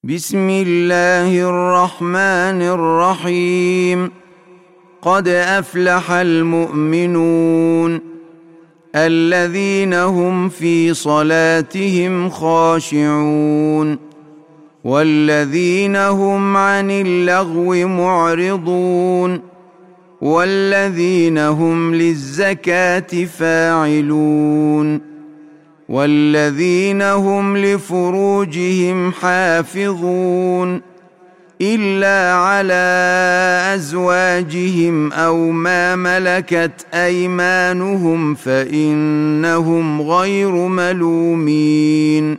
بسم الله الرحمن الرحيم. قد أفلح المؤمنون الذين هم في صلاتهم خاشعون والذين هم عن اللغو معرضون والذين هم للزكاة فاعلون والذين هم لفروجهم حافظون إلا على أزواجهم أو ما ملكت أيمانهم فإنهم غير ملومين.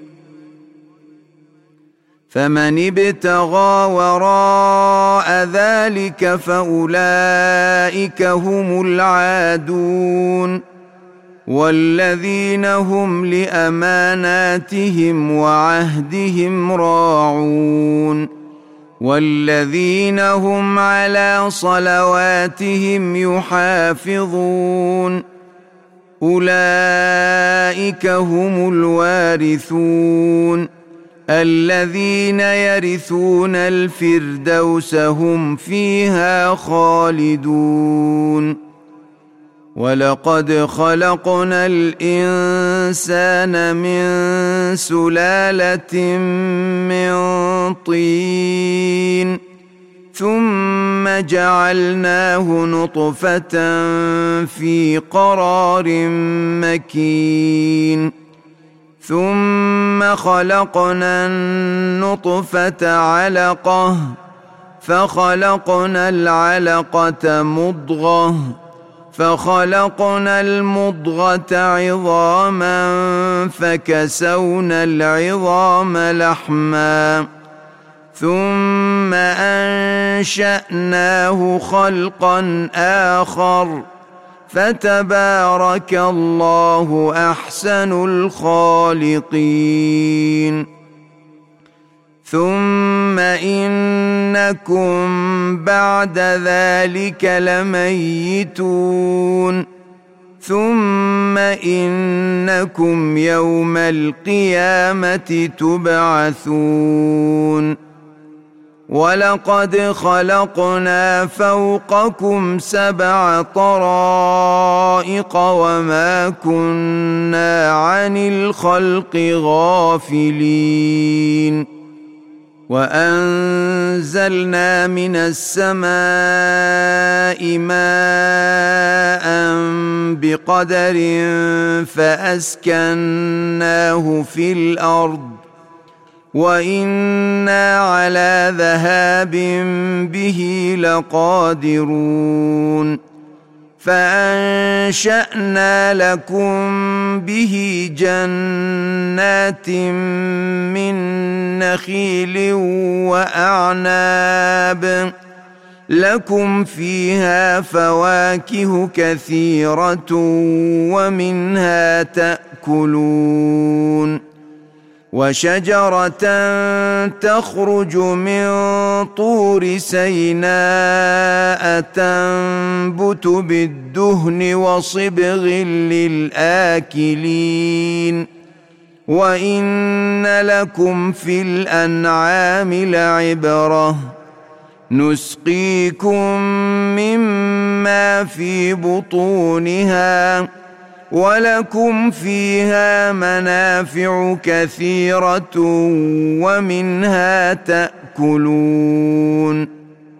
فمن ابتغى وراء ذلك فأولئك هم العادون والذين هم لأماناتهم وعهدهم راعون والذين هم على صلواتهم يحافظون أولئك هم الوارثون الذين يرثون الفردوس هم فيها خالدون. ولقد خلقنا الإنسان من سلالة من طين ثم جعلناه نطفة في قرار مكين ثم خلقنا النطفة علقة فخلقنا العلقة مضغة فخلقنا المضغة عظاما فكسونا العظام لحما ثم أنشأناه خلقا آخر فتبارك الله أحسن الخالقين. ثم إنكم بعد ذلك لميتون ثم إنكم يوم القيامة تبعثون. ولقد خلقنا فوقكم 7 طرائق وما كنا عن الخلق غافلين. وأنزلنا من السماء ماء بقدر فأسكناه في الأرض وإنا على ذهاب به لقادرون فأنشأنا لكم به جنات من نخيل وأعناب لكم فيها فواكه كثيرة ومنها تأكلون وشجرة تخرج من طور سيناء تنبت بالدهن وصبغ للآكلين وإن لكم في الأنعام لعبرة نسقيكم مما في بطونها ولكم فيها منافع كثيرة ومنها تأكلون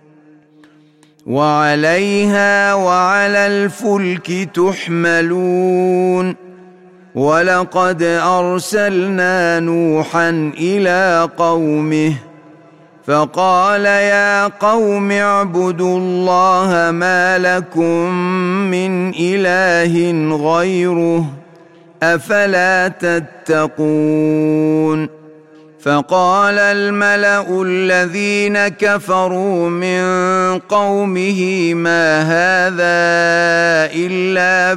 وعليها وعلى الفلك تحملون. ولقد أرسلنا نوحا إلى قومه فقال يا قوم اعبدوا الله ما لكم من إله غيره أفلا تتقون. فقال الملأ الذين كفروا من قومه ما هذا إلا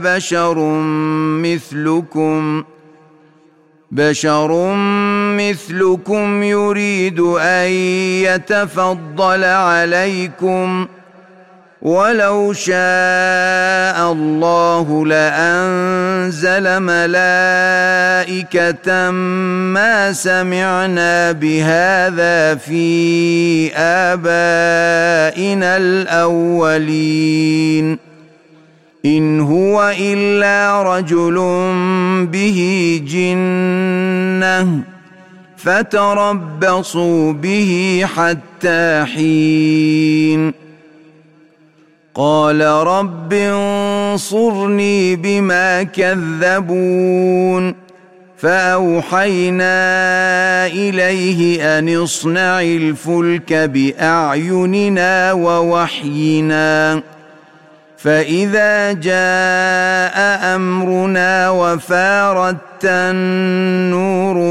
بشر مثلكم يريد أن يتفضل عليكم ولو شاء الله لأنزل ملائكة ما سمعنا بهذا في آبائنا الأولين إن هو إلا رجل به جنة فتربصوا به حتى حين قال رب انصرني بما كذبون فأوحينا إليه أن اصنع الفلك بأعيننا ووحينا فإذا جاء أمرنا وفاردت النور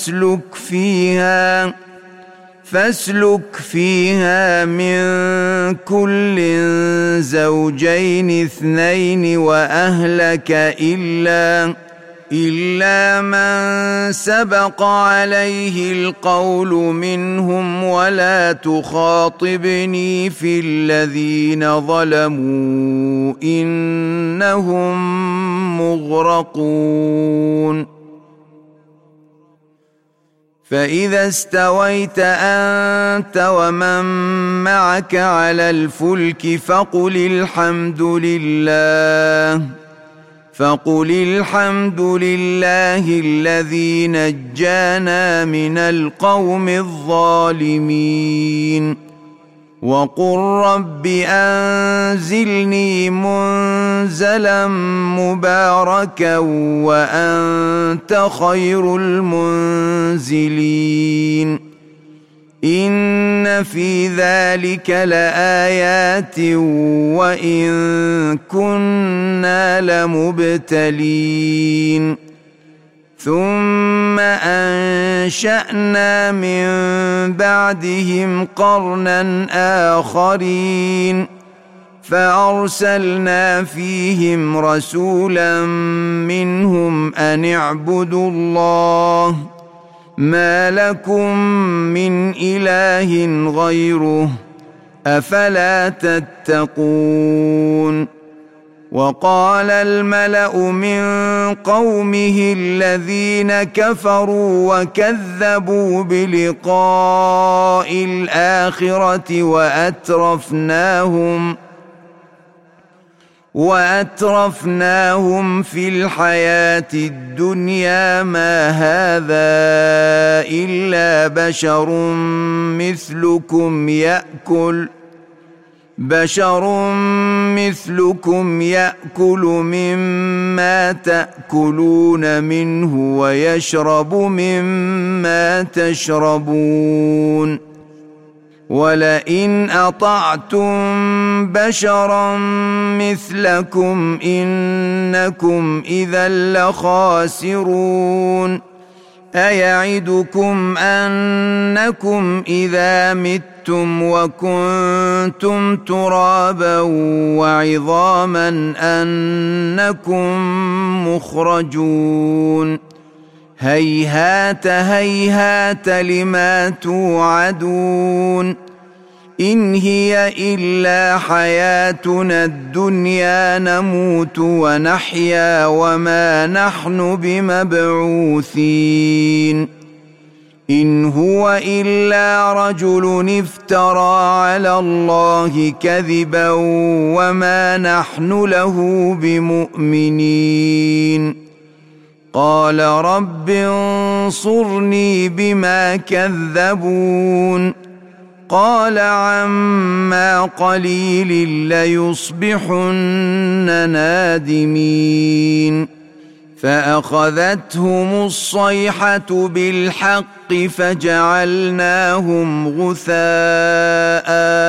فاسلك فيها من كل زوجين اثنين وأهلك إلا من سبق عليه القول منهم ولا تخاطبني في الذين ظلموا إنهم مغرقون فإذا استويت أنت ومن معك على الفلك فقل الحمد لله الذي نجانا من القوم الظالمين وقل رب أنزلني منزلا مباركا وأنت خير المنزلين إن في ذلك لآيات وإن كنا لمبتلين ثم أنشأنا من بعدهم قرنا آخرين فأرسلنا فيهم رسولا منهم أن اعبدوا الله ما لكم من إله غيره أفلا تتقون وقال الملأ من قومه الذين كفروا وكذبوا بلقاء الآخرة وأترفناهم في الحياة الدنيا ما هذا إلا بشر مثلكم يأكل مما تأكلون منه ويشرب مما تشربون ولئن أطعتم بشرا مثلكم إنكم إذا لخاسرون أيعدكم أنكم إذا متم وكنتم ترابا وعظاما أنكم مخرجون هيهات هيهات لما توعدون إن هي إلا حياتنا الدنيا نموت ونحيا وما نحن بمبعوثين إن هو إلا رجل افترى على الله كذبا وما نحن له بمؤمنين قال رب انصرني بما كذبون قال عما قليل ليصبحن نادمين فأخذتهم الصيحة بالحق فجعلناهم غثاء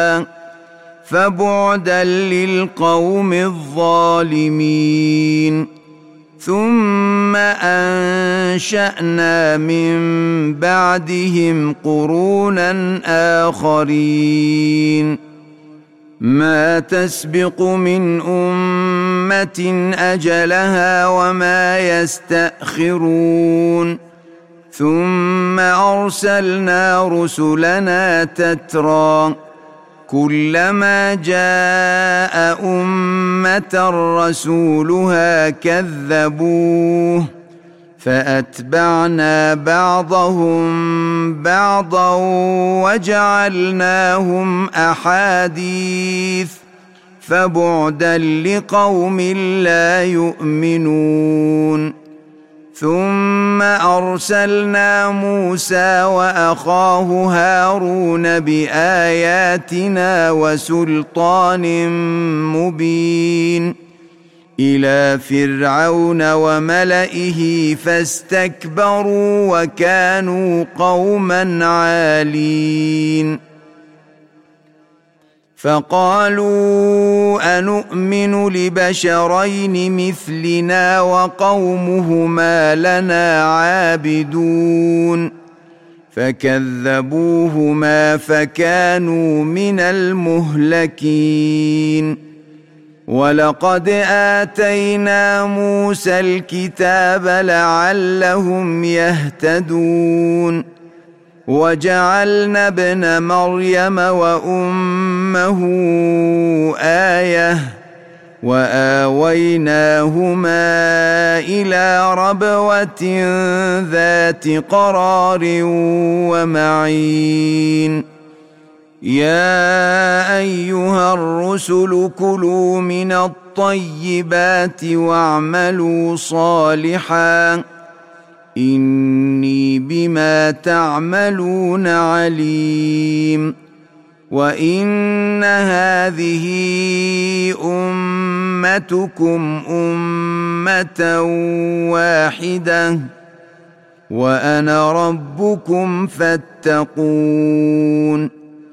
فبعدا للقوم الظالمين ثم أنشأنا من بعدهم قرونا آخرين ما تسبق من أمة أجلها وما يستأخرون ثم أرسلنا رسلنا تترى كلما جاء أمة رسولها كذبوه فأتبعنا بعضهم بعضا وجعلناهم أحاديث فبعدا لقوم لا يؤمنون ثم أرسلنا موسى وأخاه هارون بآياتنا وسلطان مبين إلى فرعون وملئه فاستكبروا وكانوا قوما عالين فقالوا أنؤمن لبشرين مثلنا وقومهما لنا عابدون فكذبوهما فكانوا من المهلكين ولقد آتينا موسى الكتاب لعلهم يهتدون وجعلنا ابن مريم وأمه آية وآويناهما إلى ربوة ذات قرار ومعين يا أيها الرسل كلوا من الطيبات واعملوا صالحا إني بما تعملون عليم وإن هذه أمتكم أمة واحدة وأنا ربكم فاتقون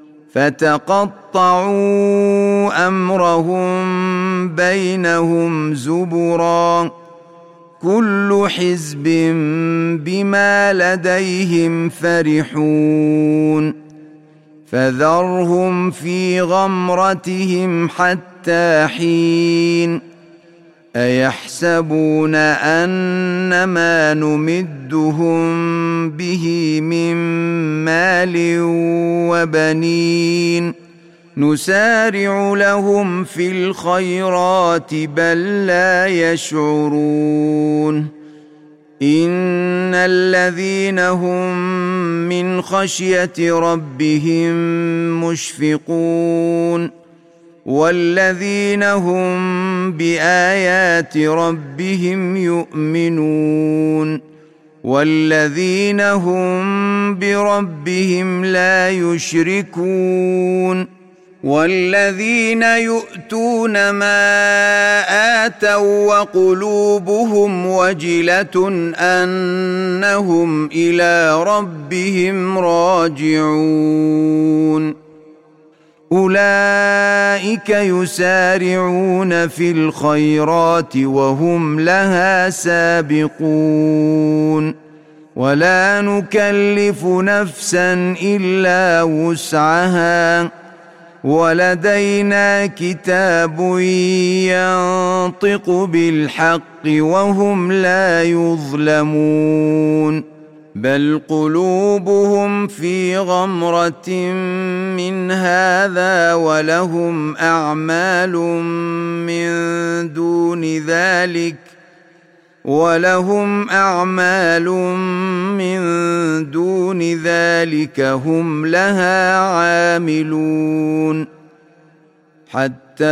فتقطعوا أمرهم بينهم زبرا كل حزب بما لديهم فرحون فذرهم في غمرتهم حتى حين أيحسبون أن ما نمدهم به من مال وبنين نسارع لهم في الخيرات بل لا يشعرون إن الذين هم من خشية ربهم مشفقون والذين هم بآيات ربهم يؤمنون والذين هم بربهم لا يشركون والذين يؤتون ما آتوا وقلوبهم وجلة أنهم إلى ربهم راجعون أولئك يسارعون في الخيرات وهم لها سابقون ولا نكلف نفسا إلا وسعها ولدينا كتاب ينطق بالحق وهم لا يظلمون بل قلوبهم في غمرة من هذا ولهم أعمال من دون ذلك هم لها عاملون حتى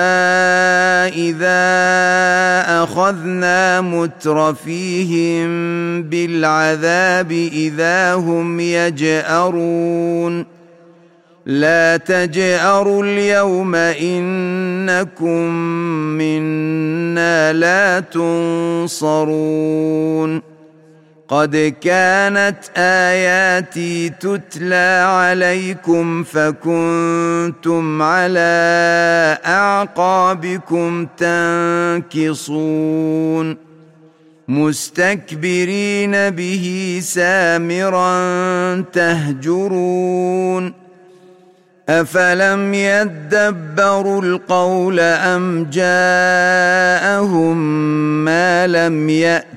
إذا أخذنا مترفيهم بالعذاب إذا هم يجأرون لا تجأروا اليوم إنكم منا لا تنصرون قد كانت آياتي تتلى عليكم فكنتم على أعقابكم تنكصون مستكبرين به سامرا تهجرون أفلم يدبروا القول أم جاءهم ما لم يأت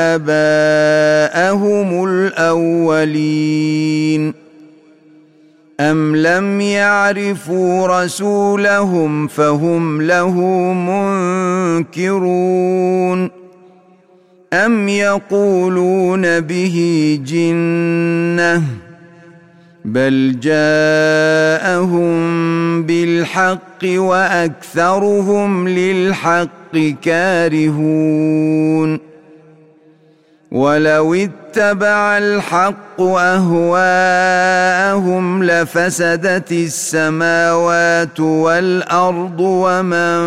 آباءهم الأولين أم لم يعرفوا رسولهم فهم له منكرون أم يقولون به جنة بل جاءهم بالحق وأكثرهم للحق كارهون ولو اتبع الحق أهواءهم لفسدت السماوات والأرض ومن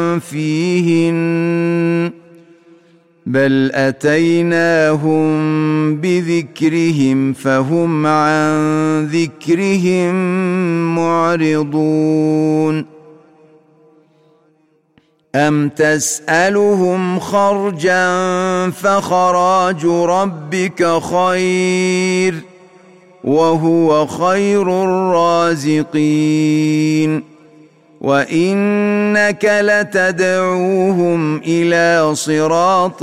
فيهن بل أتيناهم بذكرهم فهم عن ذكرهم معرضون أم تسألهم خرجا فخراج ربك خير وهو خير الرازقين وإنك لتدعوهم إلى صراط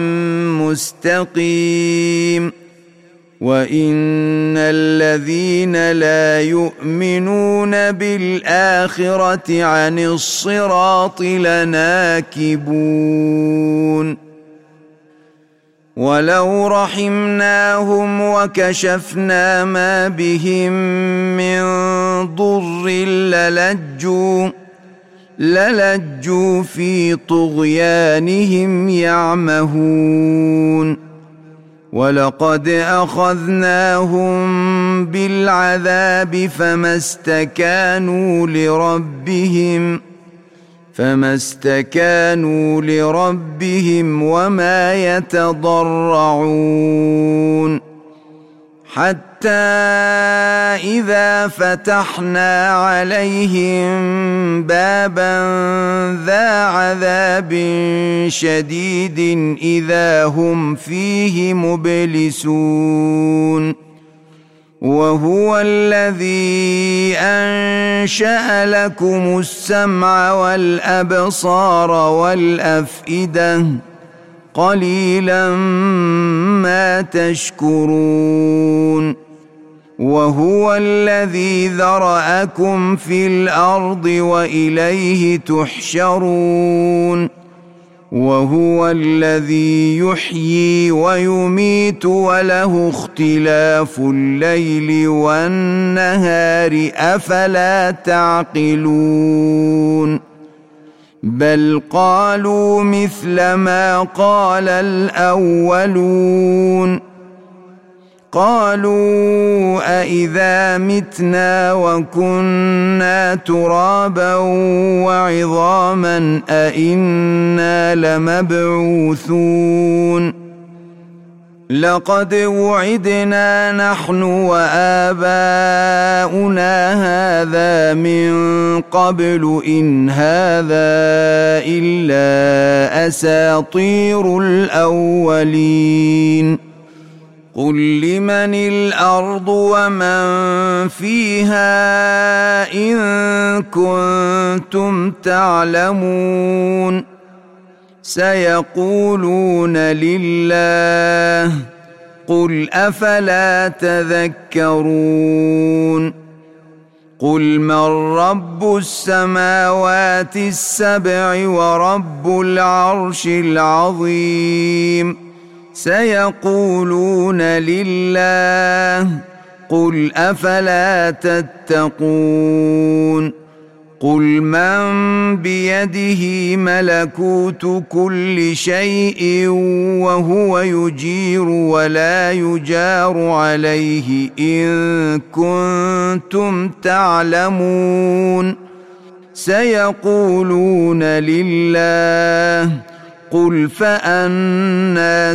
مستقيم وإن الذين لا يؤمنون بالآخرة عن الصراط لناكبون ولو رحمناهم وكشفنا ما بهم من ضر للجوا في طغيانهم يعمهون ولقد أخذناهم بالعذاب فما استكانوا لربهم وما يتضرعون حتى إذا فتحنا عليهم بابا ذا عذاب شديد إذا هم فيه مبلسون وهو الذي أنشأ لكم السمع والأبصار والأفئدة قليلا ما تشكرون وهو الذي ذرأكم في الأرض وإليه تحشرون وهو الذي يحيي ويميت وله اختلاف الليل والنهار أفلا تعقلون بل قالوا مثل ما قال الأولون قالوا أإذا متنا وكنا ترابا وعظاما أإنا لمبعوثون لقد وعدنا نحن وآباؤنا هذا من قبل إن هذا إلا أساطير الأولين قل لمن الأرض ومن فيها إن كنتم تعلمون سيقولون لله قل أفلا تذكرون قل من رب السماوات السبع ورب العرش العظيم سيقولون لله قل أفلا تتقون قل من بيده ملكوت كل شيء وهو يجير ولا يجار عليه إن كنتم تعلمون سيقولون لله قل فأنى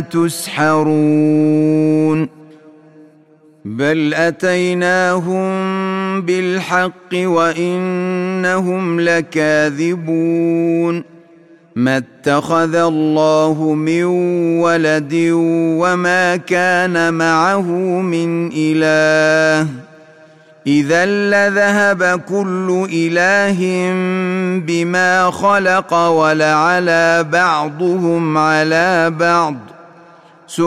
تسحرون بل أتيناهم بالحق وإنهم لكاذبون ما اتخذ الله من ولد وما كان معه من إله إذا لذهب كل إله بما خلق ولعلى بعضهم على بعض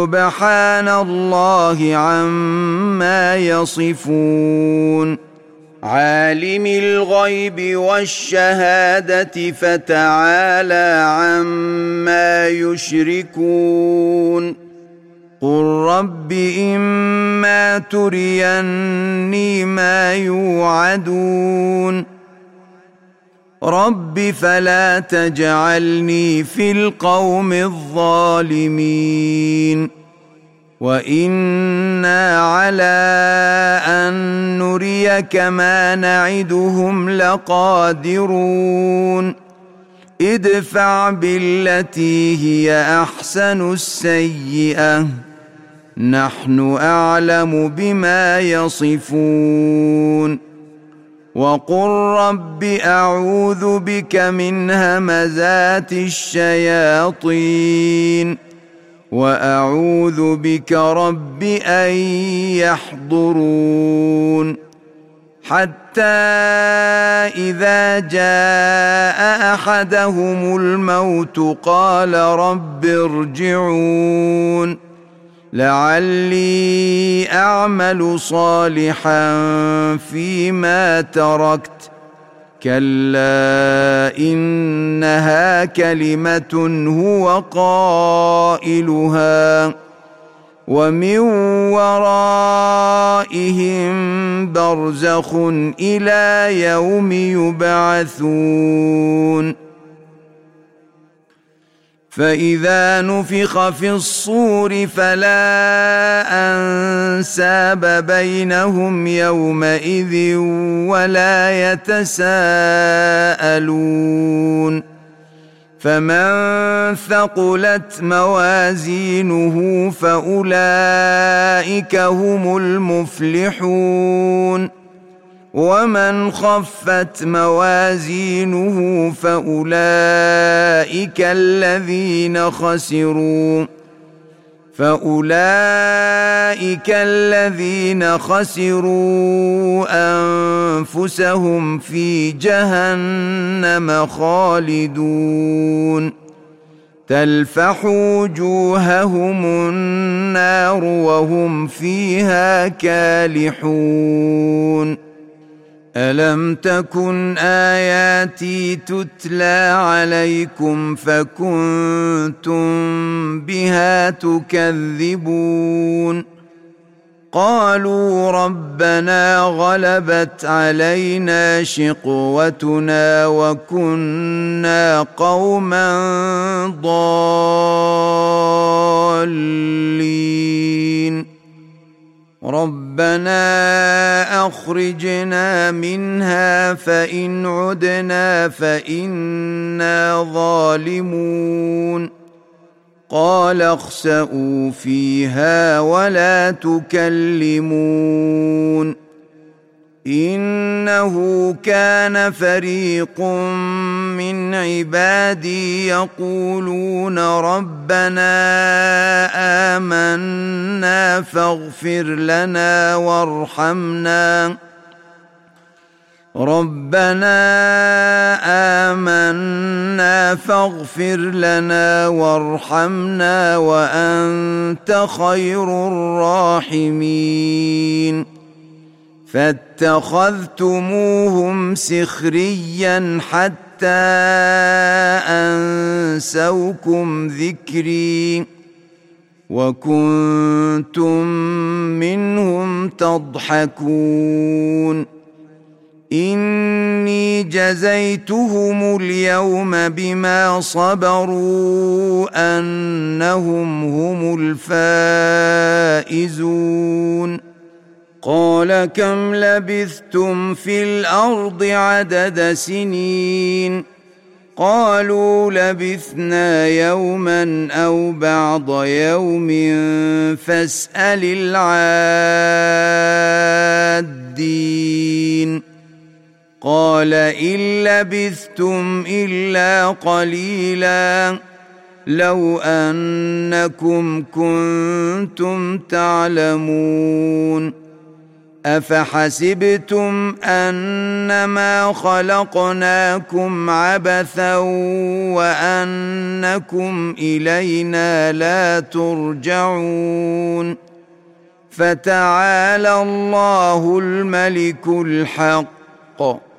سبحان الله عما يصفون عالم الغيب والشهادة فتعالى عما يشركون قل رب إما تريني ما يوعدون رب فلا تجعلني في القوم الظالمين وإنا على أن نريك ما نعدهم لقادرون ادفع بالتي هي أحسن السيئة نحن أعلم بما يصفون وقل رب أعوذ بك من همزات الشياطين وأعوذ بك رب أن يحضرون حتى إذا جاء أحدهم الموت قال رب ارجعون لعلي أعمل صالحا فيما تركت كلا إنها كلمة هو قائلها ومن ورائهم برزخ إلى يوم يبعثون فإذا نفخ في الصور فلا أنساب بينهم يومئذ ولا يتساءلون فمن ثقلت موازينه فأولئك هم المفلحون ومن خفت موازينه فأولئك الذين خسروا أنفسهم في جهنم خالدون تلفح وجوههم النار وهم فيها كالحون ألم تكن آياتي تتلى عليكم فكنتم بها تكذبون قالوا ربنا غلبت علينا شقوتنا وكنا قوما ضالين ربنا أخرجنا منها فإن عدنا فإنا ظالمون قال اخسئوا فيها ولا تكلمون إنه كان فريق من عبادي يقولون ربنا آمنا فاغفر لنا وارحمنا وأنت خير الراحمين فاتخذتموهم سخريا حتى أنسوكم ذكري وكنتم منهم تضحكون إني جزيتهم اليوم بما صبروا أنهم هم الفائزون قال كم لبثتم في الأرض عدد سنين قالوا لبثنا يوما أو بعض يوم فاسأل العادين قال إن لبثتم إلا قليلا لو أنكم كنتم تعلمون أفحسبتم أنما خلقناكم عبثا وأنكم إلينا لا ترجعون فتعالى الله الملك الحق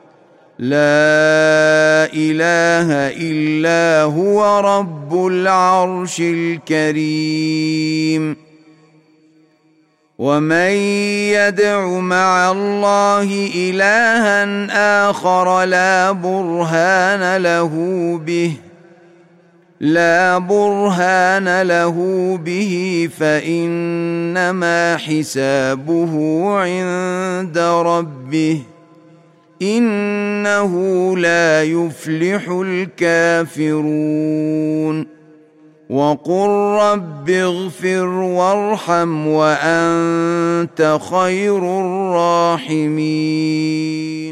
لا إله إلا هو رب العرش الكريم ومن يدع مع الله إلها آخر لا برهان له به فإنما حسابه عند ربه إنه لا يفلح الكافرون وقل رب اغفر وارحم وأنت خير الراحمين